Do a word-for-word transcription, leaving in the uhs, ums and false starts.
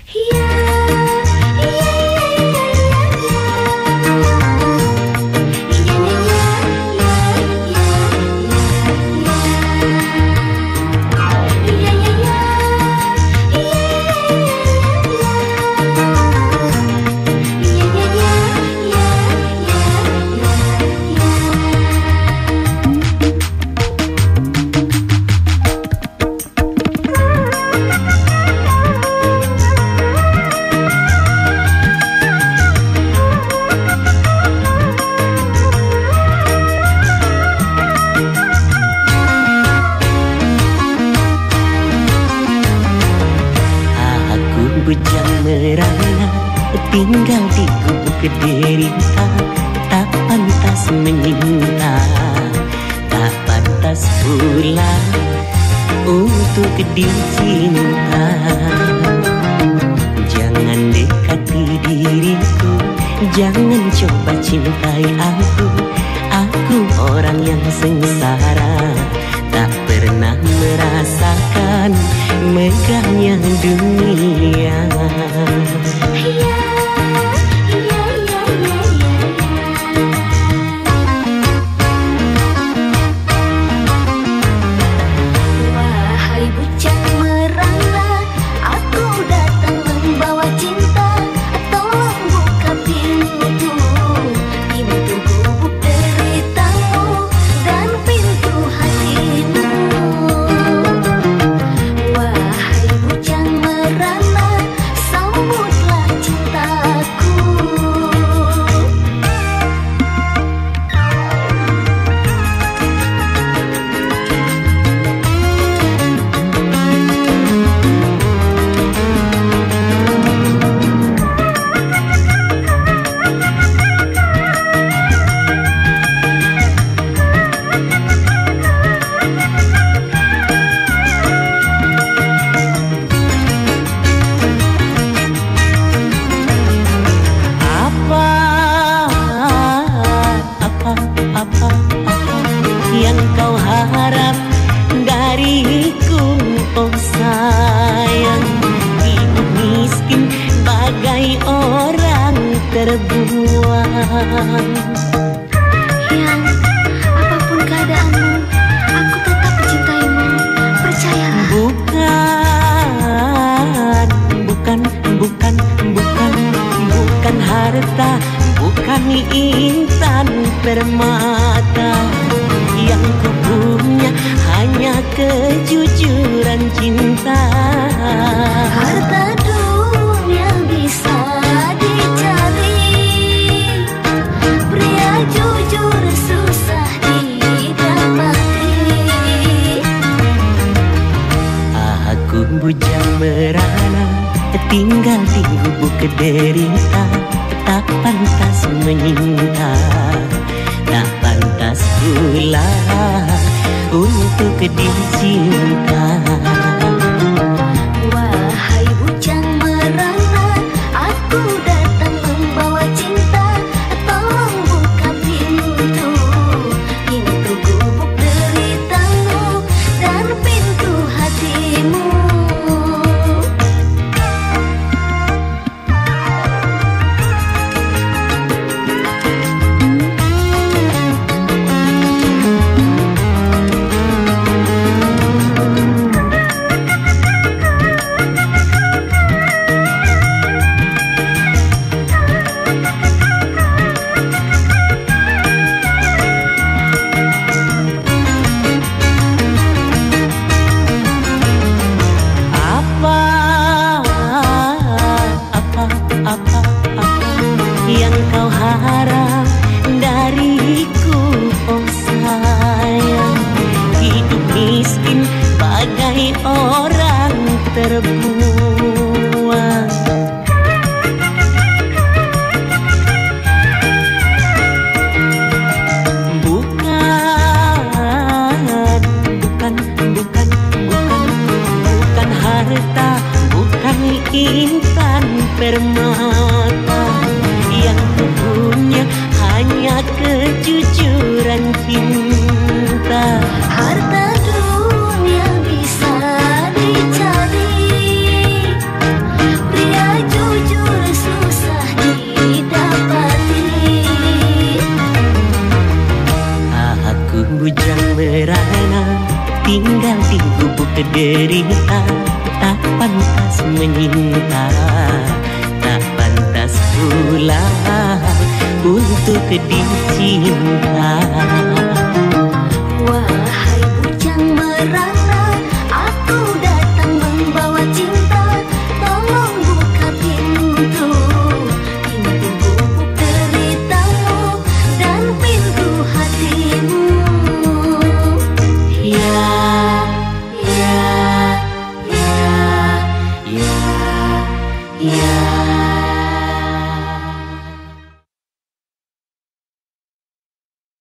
Bujang merana tinggal di gubuk derita, tak pantas menyinta, tak pantas pula untuk dicinta. Jangan dekati diriku, jangan coba cintai aku. Aku orang yang sengsara, tak pernah merasakan megahnya dunia. Wahai bujang merana, aku datang membawa cinta. Tolong buka pintu, pintu gubuk deritamu dan pintu hatimu. Wahai bujang merana, sambutlah cintaku. Apa yang kau harap dariku, oh sayang? Hidup miskin bagai orang terbuang. Yang apapun keadaanmu, aku tetap mencintaimu. Percayalah. Bukan, bukan, bukan, bukan, bukan harta, bukan intan permata. Yang ku punya hanya kejujuran cinta. Harta dunia bisa dicari, pria jujur susah didapati. Aku bujang merana tinggal di gubuk derita, tak pantas menyinta, tak pantas pula untuk dicinta. Wahai bujang merana, aku datang membawa cinta. Tolong buka pintu, pintu gubuk deritamu dan pintu hatimu. Apa, apa yang kau harap dariku, oh sayang? Hidup miskin bagai orang terbuang. Bukan, bukan, bukan, bukan, bukan harta, bukan intan permata. Yang ku punya hanya kejujuran cinta. Harta dunia bisa dicari, pria merana, tinggal di gubuk derita. Tak pantas menyinta, tak pantas pula untuk dicinta. Wahai bujang merana,